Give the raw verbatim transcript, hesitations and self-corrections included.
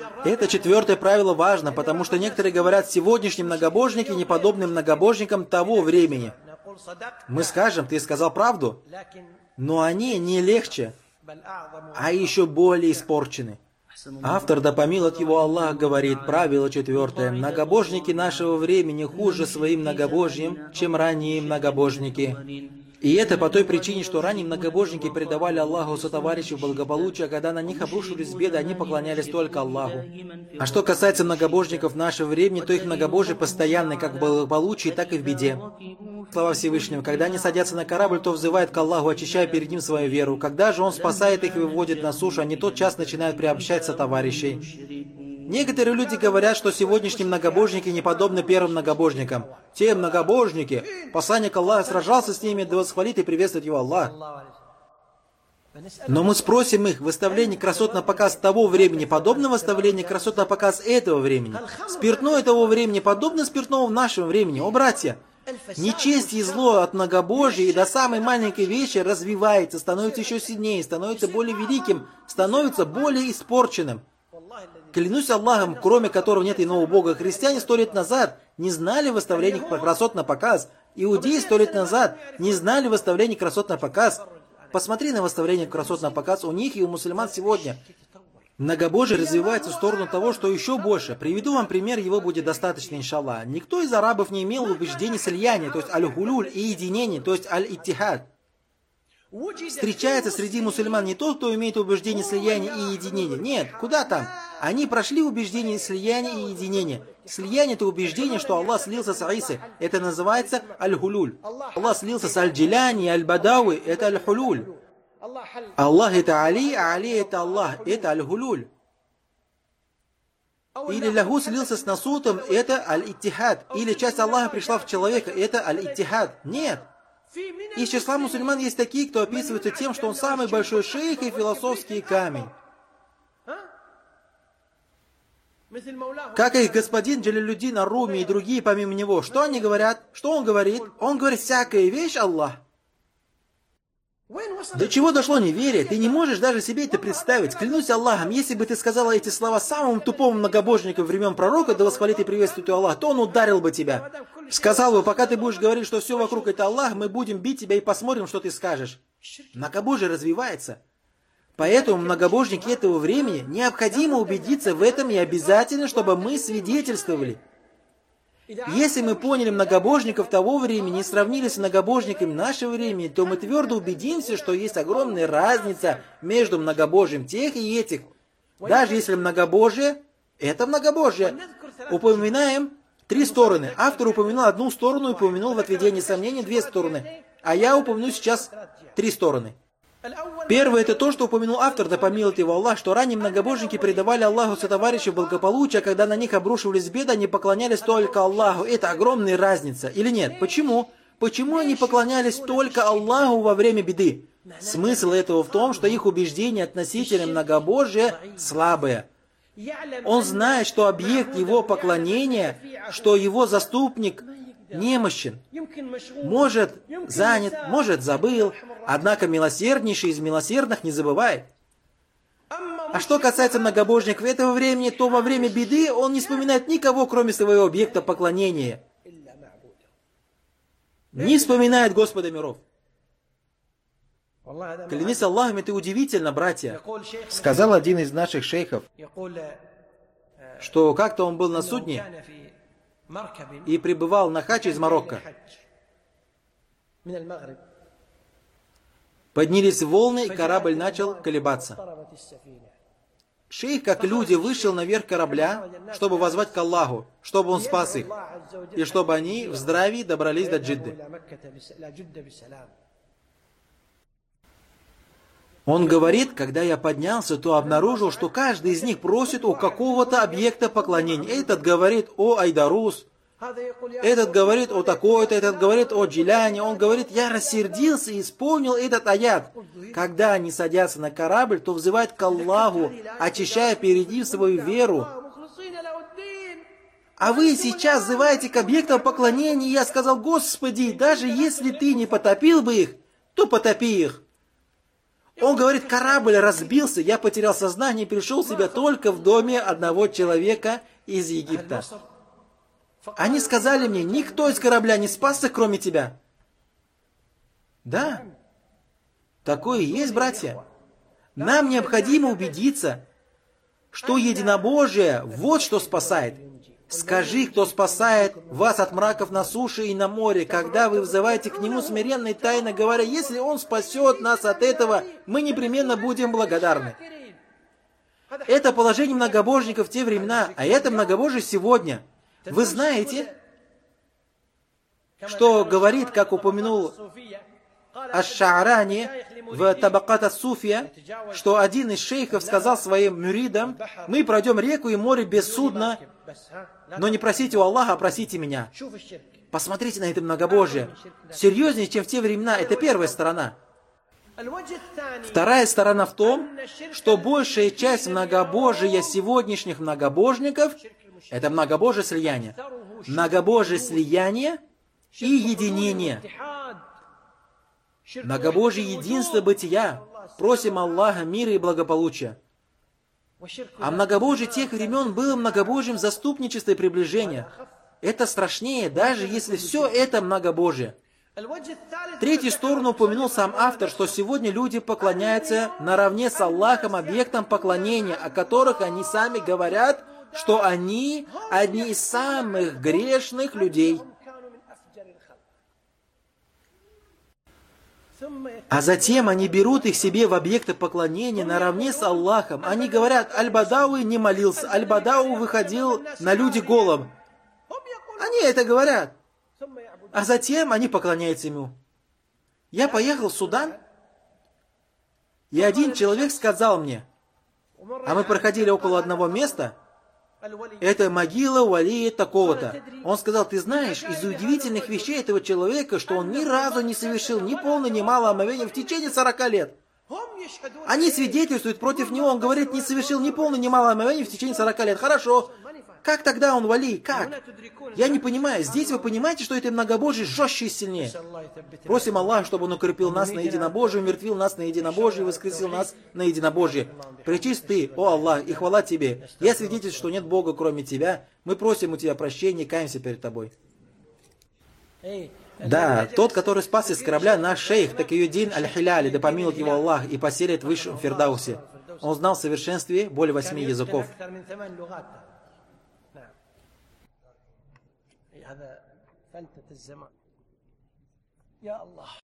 Это четвертое правило важно, потому что некоторые говорят, сегодняшние многобожники не подобны многобожникам того времени. Мы скажем, ты сказал правду, но они не легче, а еще более испорчены. Автор, да помилует его Аллах, говорит, правило четвертое. Многобожники нашего времени хуже своим многобожьем, чем ранние многобожники. И это по той причине, что ранние многобожники предавали Аллаху сотоварищей в благополучие, а когда на них обрушились беды, они поклонялись только Аллаху. А что касается многобожников нашего времени, то их многобожие постоянное как в благополучии, так и в беде. Слова Всевышнего. Когда они садятся на корабль, то взывают к Аллаху, очищая перед ним свою веру. Когда же Он спасает их и выводит на сушу, они тотчас начинают приобщать сотоварищей. Некоторые люди говорят, что сегодняшние многобожники не подобны первым многобожникам. Те многобожники, посланник Аллаха сражался с ними, да восхвалит и приветствует его Аллах. Но мы спросим их, выставление красот на показ того времени подобно выставлению красот на показ этого времени? Спиртное того времени подобно спиртному в нашем времени? О, братья! Нечесть и зло от многобожия и до самой маленькой вещи развивается, становится еще сильнее, становится более великим, становится более испорченным. Клянусь Аллахом, кроме которого нет иного Бога, христиане сто лет назад не знали выставления красот на показ. Иудеи сто лет назад не знали выставления красот на показ. Посмотри на выставление красот на показ у них и у мусульман сегодня. Многобожие развивается в сторону того, что еще больше. Приведу вам пример, его будет достаточно, иншаллах. Никто из арабов не имел убеждений слияния, то есть аль-хулюль, и единения, то есть аль-иттихад. Встречается среди мусульман не тот, кто имеет убеждение слияния и единения. Нет, куда там? Они прошли убеждение слияния и единения. Слияние – это убеждение, что Аллах слился с Аисой. Это называется аль-хулюль. Аллах слился с аль-джилани, аль-бадауи. Это аль-хулюль. Аллах – это Али, а Али – это Аллах. Это аль-хулюль. Или Лаху слился с Насутом. Это аль-иттихад. Или часть Аллаха пришла в человека. Это аль-иттихад. Нет. Из числа мусульман есть такие, кто описывается тем, что он самый большой шейх и философский камень. Как их господин Джалилюддин ар-Руми и другие помимо него. Что они говорят? Что он говорит? Он говорит, всякая вещь Аллах. До чего дошло неверие? Ты не можешь даже себе это представить. Клянусь Аллахом, если бы ты сказала эти слова самому тупому многобожнику времен пророка, да восхвалит и приветствует Аллах, то он ударил бы тебя. Сказал бы, пока ты будешь говорить, что все вокруг это Аллах, мы будем бить тебя и посмотрим, что ты скажешь. Многобожие развивается. Поэтому многобожники этого времени необходимо убедиться в этом и обязательно, чтобы мы свидетельствовали. Если мы поняли многобожников того времени и сравнили с многобожниками нашего времени, то мы твердо убедимся, что есть огромная разница между многобожием тех и этих. Даже если многобожие – это многобожие. Упоминаем три стороны. Автор упомянул одну сторону и упомянул в отведении сомнений две стороны. А я упомяну сейчас три стороны. Первое – это то, что упомянул автор, да помилует его Аллах, что ранее многобожники предавали Аллаху сотоварищей благополучия, когда на них обрушивались беды, они поклонялись только Аллаху. Это огромная разница. Или нет? Почему? Почему они поклонялись только Аллаху во время беды? Смысл этого в том, что их убеждение относительно многобожия слабое. Он знает, что объект его поклонения, что его заступник немощен, может занят, может забыл, однако милосерднейший из милосердных не забывает. А что касается многобожников этого времени, то во время беды он не вспоминает никого, кроме своего объекта поклонения. Не вспоминает Господа миров. Клянись Аллахом, это удивительно, братья. Сказал один из наших шейхов, что как-то он был на судне и прибывал на хадж из Марокко. Поднялись волны, и корабль начал колебаться. Шейх, как люди, вышел наверх корабля, чтобы воззвать к Аллаху, чтобы он спас их, и чтобы они в здравии добрались до Джидды. Он говорит, когда я поднялся, то обнаружил, что каждый из них просит у какого-то объекта поклонения. Этот говорит о Айдарус, этот говорит о такой-то, этот говорит о Джиляне. Он говорит, я рассердился и исполнил этот аят. Когда они садятся на корабль, то взывают к Аллаху, очищая перед ним свою веру. А вы сейчас взываете к объектам поклонения, и я сказал, Господи, даже если ты не потопил бы их, то потопи их. Он говорит, корабль разбился, я потерял сознание и пришел в себя только в доме одного человека из Египта. Они сказали мне, никто из корабля не спасся, кроме тебя. Да, такое и есть, братья. Нам необходимо убедиться, что единобожие, вот что спасает. Скажи, кто спасает вас от мраков на суше и на море, когда вы взываете к Нему смиренно и тайно говоря, если Он спасет нас от этого, мы непременно будем благодарны. Это положение многобожников в те времена, а это многобожие сегодня. Вы знаете, что говорит, как упомянул Аш-Шаарани в Табакат ас-Суфия, что один из шейхов сказал своим мюридам, мы пройдем реку и море без судна, но не просите у Аллаха, а просите меня. Посмотрите на это многобожие. Серьезнее, чем в те времена, это первая сторона. Вторая сторона в том, что большая часть многобожия сегодняшних многобожников – это многобожие слияния. Многобожие слияния и единение. Многобожие единство бытия. Просим Аллаха мира и благополучия. А многобожие тех времен было многобожием заступничества и приближения. Это страшнее, даже если все это многобожие. Третью сторону упомянул сам автор, что сегодня люди поклоняются наравне с Аллахом объектам поклонения, о которых они сами говорят, что они одни из самых грешных людей. А затем они берут их себе в объекты поклонения наравне с Аллахом. Они говорят, Аль-Бадауи не молился, Аль-Бадау выходил на люди голым. Они это говорят. А затем они поклоняются ему. Я поехал в Судан, и один человек сказал мне, а мы проходили около одного места, это могила Валии такого-то. Он сказал, ты знаешь, из удивительных вещей этого человека, что он ни разу не совершил ни полного, ни малого омовения в течение сорока лет. Они свидетельствуют против него, он говорит, не совершил ни полного, ни малого омовения в течение сорока лет. Хорошо. Как тогда он вали? Как? Я не понимаю. Здесь вы понимаете, что это многобожие жестче и сильнее. Просим Аллаха, чтобы Он укрепил нас на единобожие, умертвил нас на единобожие, воскресил нас на единобожие. Пречист Ты, о Аллах, и хвала Тебе. Я свидетель, что нет Бога, кроме Тебя. Мы просим у Тебя прощения и каемся перед Тобой. Да, тот, который спас из корабля, наш шейх, Такиюддин Аль-Хиляли, да помилует его Аллах, и поселит в высшем Фирдаусе. Он знал в совершенстве более восьми языков. هذا فلتة الزمان يا الله